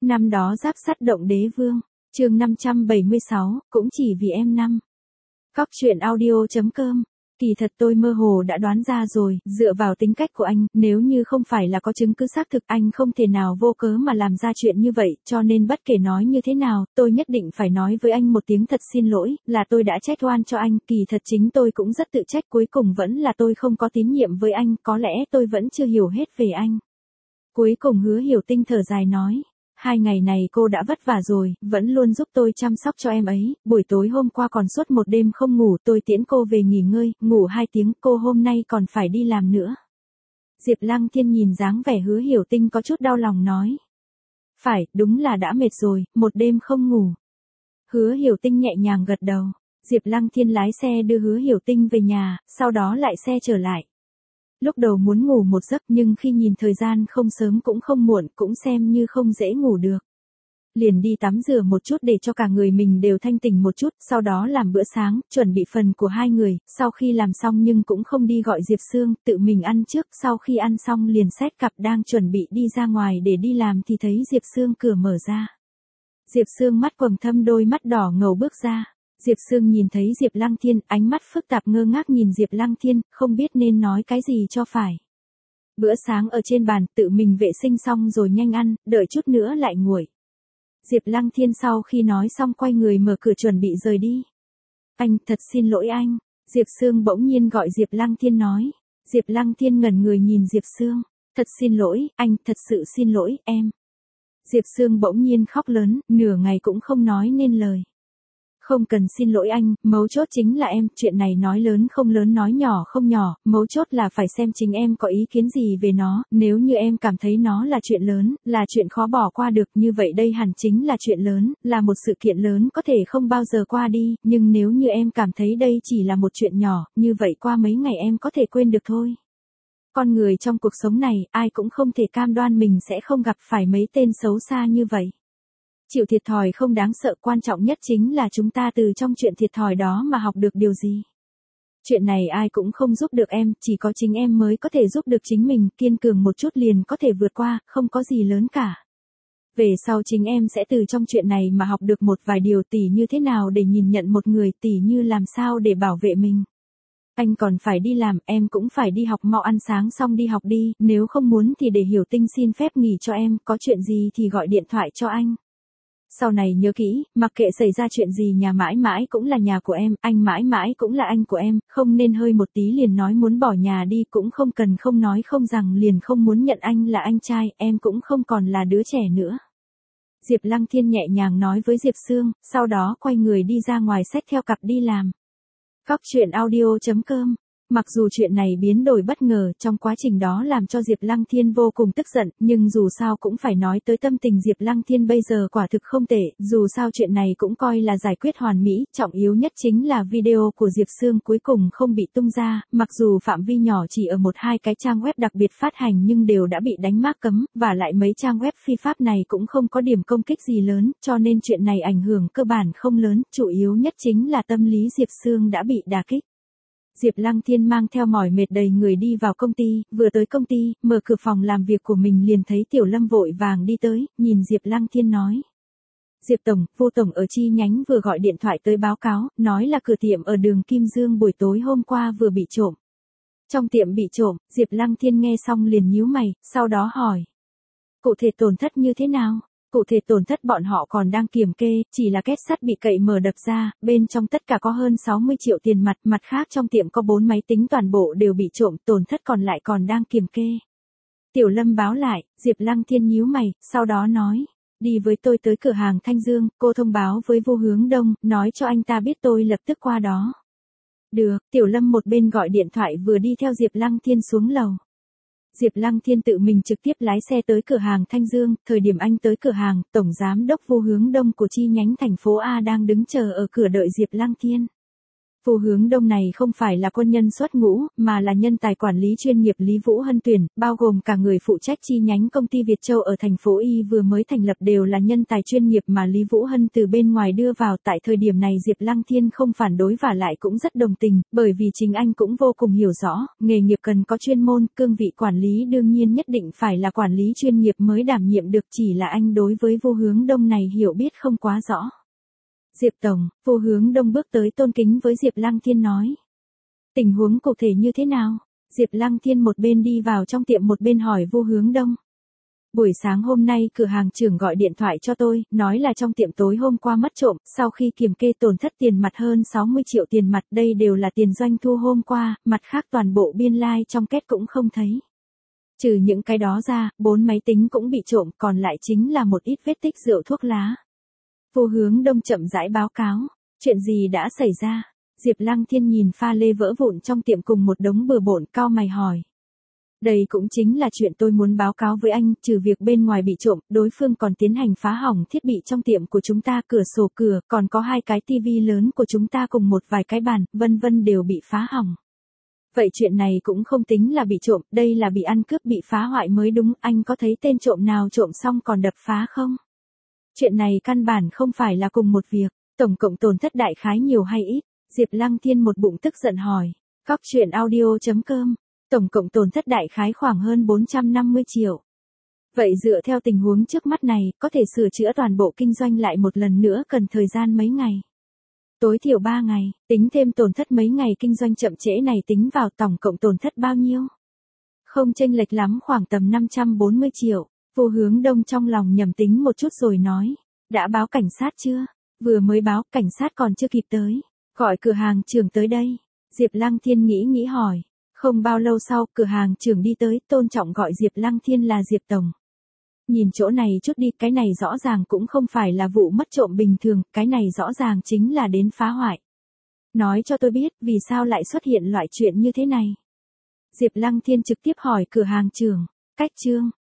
Năm đó giáp sắt động đế vương, chương 576, cũng chỉ vì em năm. Cóc truyện audio.com. Kỳ thật tôi mơ hồ đã đoán ra rồi, dựa vào tính cách của anh, nếu như không phải là có chứng cứ xác thực anh không thể nào vô cớ mà làm ra chuyện như vậy, cho nên bất kể nói như thế nào, tôi nhất định phải nói với anh một tiếng thật xin lỗi, là tôi đã trách oan cho anh, kỳ thật chính tôi cũng rất tự trách, cuối cùng vẫn là tôi không có tín nhiệm với anh, có lẽ tôi vẫn chưa hiểu hết về anh. Cuối cùng Hứa Hiểu Tinh thở dài nói. 2 ngày này cô đã vất vả rồi, vẫn luôn giúp tôi chăm sóc cho em ấy, buổi tối hôm qua còn suốt một đêm không ngủ, tôi tiễn cô về nghỉ ngơi, ngủ 2 tiếng, cô hôm nay còn phải đi làm nữa. Diệp Lăng Thiên nhìn dáng vẻ Hứa Hiểu Tinh có chút đau lòng nói. Phải, đúng là đã mệt rồi, một đêm không ngủ. Hứa Hiểu Tinh nhẹ nhàng gật đầu, Diệp Lăng Thiên lái xe đưa Hứa Hiểu Tinh về nhà, sau đó lại xe trở lại. Lúc đầu muốn ngủ một giấc nhưng khi nhìn thời gian không sớm cũng không muộn cũng xem như không dễ ngủ được. Liền đi tắm rửa một chút để cho cả người mình đều thanh tỉnh một chút, sau đó làm bữa sáng, chuẩn bị phần của 2 người, sau khi làm xong nhưng cũng không đi gọi Diệp Sương, tự mình ăn trước, sau khi ăn xong liền xách cặp đang chuẩn bị đi ra ngoài để đi làm thì thấy Diệp Sương cửa mở ra. Diệp Sương mắt quầng thâm đôi mắt đỏ ngầu bước ra. Diệp Sương nhìn thấy Diệp Lăng Thiên, ánh mắt phức tạp ngơ ngác nhìn Diệp Lăng Thiên, không biết nên nói cái gì cho phải. Bữa sáng ở trên bàn, tự mình vệ sinh xong rồi nhanh ăn, đợi chút nữa lại nguội. Diệp Lăng Thiên sau khi nói xong quay người mở cửa chuẩn bị rời đi. Anh, thật xin lỗi anh. Diệp Sương bỗng nhiên gọi Diệp Lăng Thiên nói. Diệp Lăng Thiên ngẩn người nhìn Diệp Sương. Thật xin lỗi, anh, thật sự xin lỗi, em. Diệp Sương bỗng nhiên khóc lớn, nửa ngày cũng không nói nên lời. Không cần xin lỗi anh, mấu chốt chính là em, chuyện này nói lớn không lớn nói nhỏ không nhỏ, mấu chốt là phải xem chính em có ý kiến gì về nó, nếu như em cảm thấy nó là chuyện lớn, là chuyện khó bỏ qua được, như vậy đây hẳn chính là chuyện lớn, là một sự kiện lớn có thể không bao giờ qua đi, nhưng nếu như em cảm thấy đây chỉ là một chuyện nhỏ, như vậy qua mấy ngày em có thể quên được thôi. Con người trong cuộc sống này, ai cũng không thể cam đoan mình sẽ không gặp phải mấy tên xấu xa như vậy. Chịu thiệt thòi không đáng sợ, quan trọng nhất chính là chúng ta từ trong chuyện thiệt thòi đó mà học được điều gì. Chuyện này ai cũng không giúp được em, chỉ có chính em mới có thể giúp được chính mình, kiên cường một chút liền có thể vượt qua, không có gì lớn cả. Về sau chính em sẽ từ trong chuyện này mà học được một vài điều, tỉ như thế nào để nhìn nhận một người, tỉ như làm sao để bảo vệ mình. Anh còn phải đi làm, em cũng phải đi học, mau ăn sáng xong đi học đi, nếu không muốn thì để Hiểu Tinh xin phép nghỉ cho em, có chuyện gì thì gọi điện thoại cho anh. Sau này nhớ kỹ, mặc kệ xảy ra chuyện gì nhà mãi mãi cũng là nhà của em, anh mãi mãi cũng là anh của em, không nên hơi một tí liền nói muốn bỏ nhà đi, cũng không cần không nói không rằng liền không muốn nhận anh là anh trai, em cũng không còn là đứa trẻ nữa. Diệp Lăng Thiên nhẹ nhàng nói với Diệp Sương, sau đó quay người đi ra ngoài xách theo cặp đi làm. Cóc truyện audio.com. Mặc dù chuyện này biến đổi bất ngờ, trong quá trình đó làm cho Diệp Lăng Thiên vô cùng tức giận, nhưng dù sao cũng phải nói tới tâm tình Diệp Lăng Thiên bây giờ quả thực không tệ, dù sao chuyện này cũng coi là giải quyết hoàn mỹ, trọng yếu nhất chính là video của Diệp Sương cuối cùng không bị tung ra, mặc dù phạm vi nhỏ chỉ ở 1-2 cái trang web đặc biệt phát hành nhưng đều đã bị đánh mác cấm, và lại mấy trang web phi pháp này cũng không có điểm công kích gì lớn, cho nên chuyện này ảnh hưởng cơ bản không lớn, chủ yếu nhất chính là tâm lý Diệp Sương đã bị đả kích. Diệp Lăng Thiên mang theo mỏi mệt đầy người đi vào công ty, vừa tới công ty, mở cửa phòng làm việc của mình liền thấy Tiểu Lâm vội vàng đi tới, nhìn Diệp Lăng Thiên nói. Diệp Tổng, Vô Tổng ở chi nhánh vừa gọi điện thoại tới báo cáo, nói là cửa tiệm ở đường Kim Dương buổi tối hôm qua vừa bị trộm. Trong tiệm bị trộm, Diệp Lăng Thiên nghe xong liền nhíu mày, sau đó hỏi. Cụ thể tổn thất như thế nào? Cụ thể tổn thất bọn họ còn đang kiểm kê, chỉ là két sắt bị cậy mở đập ra, bên trong tất cả có hơn 60 triệu tiền mặt, mặt khác trong tiệm có 4 máy tính toàn bộ đều bị trộm, tổn thất còn lại còn đang kiểm kê. Tiểu Lâm báo lại, Diệp Lăng Thiên nhíu mày, sau đó nói, đi với tôi tới cửa hàng Thanh Dương, cô thông báo với Vô Hướng Đông, nói cho anh ta biết tôi lập tức qua đó. Được, Tiểu Lâm một bên gọi điện thoại vừa đi theo Diệp Lăng Thiên xuống lầu. Diệp Lăng Thiên tự mình trực tiếp lái xe tới cửa hàng Thanh Dương, thời điểm anh tới cửa hàng, Tổng Giám đốc Vô Hướng Đông của chi nhánh thành phố A đang đứng chờ ở cửa đợi Diệp Lăng Thiên. Vu Hướng Đông này không phải là quân nhân xuất ngũ, mà là nhân tài quản lý chuyên nghiệp Lý Vũ Hân tuyển, bao gồm cả người phụ trách chi nhánh công ty Việt Châu ở thành phố Y vừa mới thành lập đều là nhân tài chuyên nghiệp mà Lý Vũ Hân từ bên ngoài đưa vào. Tại thời điểm này Diệp Lăng Thiên không phản đối và lại cũng rất đồng tình, bởi vì chính anh cũng vô cùng hiểu rõ, nghề nghiệp cần có chuyên môn, cương vị quản lý đương nhiên nhất định phải là quản lý chuyên nghiệp mới đảm nhiệm được, chỉ là anh đối với Vu Hướng Đông này hiểu biết không quá rõ. Diệp Tổng, Vu Hướng Đông bước tới tôn kính với Diệp Lăng Thiên nói. Tình huống cụ thể như thế nào? Diệp Lăng Thiên một bên đi vào trong tiệm một bên hỏi Vu Hướng Đông. Buổi sáng hôm nay cửa hàng trưởng gọi điện thoại cho tôi, nói là trong tiệm tối hôm qua mất trộm, sau khi kiểm kê tổn thất tiền mặt hơn 60 triệu tiền mặt, đây đều là tiền doanh thu hôm qua, mặt khác toàn bộ biên lai trong két cũng không thấy. Trừ những cái đó ra, 4 máy tính cũng bị trộm, còn lại chính là một ít vết tích rượu thuốc lá. Vu Hướng Đông chậm rãi báo cáo, chuyện gì đã xảy ra? Diệp Lăng Thiên nhìn pha lê vỡ vụn trong tiệm cùng một đống bừa bộn, cau mày hỏi. Đây cũng chính là chuyện tôi muốn báo cáo với anh, trừ việc bên ngoài bị trộm, đối phương còn tiến hành phá hỏng thiết bị trong tiệm của chúng ta, cửa sổ cửa, còn có 2 cái tivi lớn của chúng ta cùng một vài cái bàn, vân vân đều bị phá hỏng. Vậy chuyện này cũng không tính là bị trộm, đây là bị ăn cướp bị phá hoại mới đúng, anh có thấy tên trộm nào trộm xong còn đập phá không? Chuyện này căn bản không phải là cùng một việc, tổng cộng tổn thất đại khái nhiều hay ít? Diệp Lăng Thiên một bụng tức giận hỏi. Cóc truyện audio.com, tổng cộng tổn thất đại khái khoảng hơn 450 triệu. Vậy dựa theo tình huống trước mắt này, có thể sửa chữa toàn bộ kinh doanh lại một lần nữa cần thời gian mấy ngày? Tối thiểu 3 ngày, tính thêm tổn thất mấy ngày kinh doanh chậm trễ này tính vào tổng cộng tổn thất bao nhiêu? Không chênh lệch lắm, khoảng tầm 540 triệu. Vu Hướng Đông trong lòng nhầm tính một chút rồi nói. Đã báo cảnh sát chưa? Vừa mới báo, cảnh sát còn chưa kịp tới. Gọi cửa hàng trưởng tới đây. Diệp Lăng Thiên nghĩ hỏi. Không bao lâu sau, cửa hàng trưởng đi tới, tôn trọng gọi Diệp Lăng Thiên là Diệp Tổng. Nhìn chỗ này chút đi, cái này rõ ràng cũng không phải là vụ mất trộm bình thường, cái này rõ ràng chính là đến phá hoại. Nói cho tôi biết, vì sao lại xuất hiện loại chuyện như thế này? Diệp Lăng Thiên trực tiếp hỏi cửa hàng trưởng. Cách chương.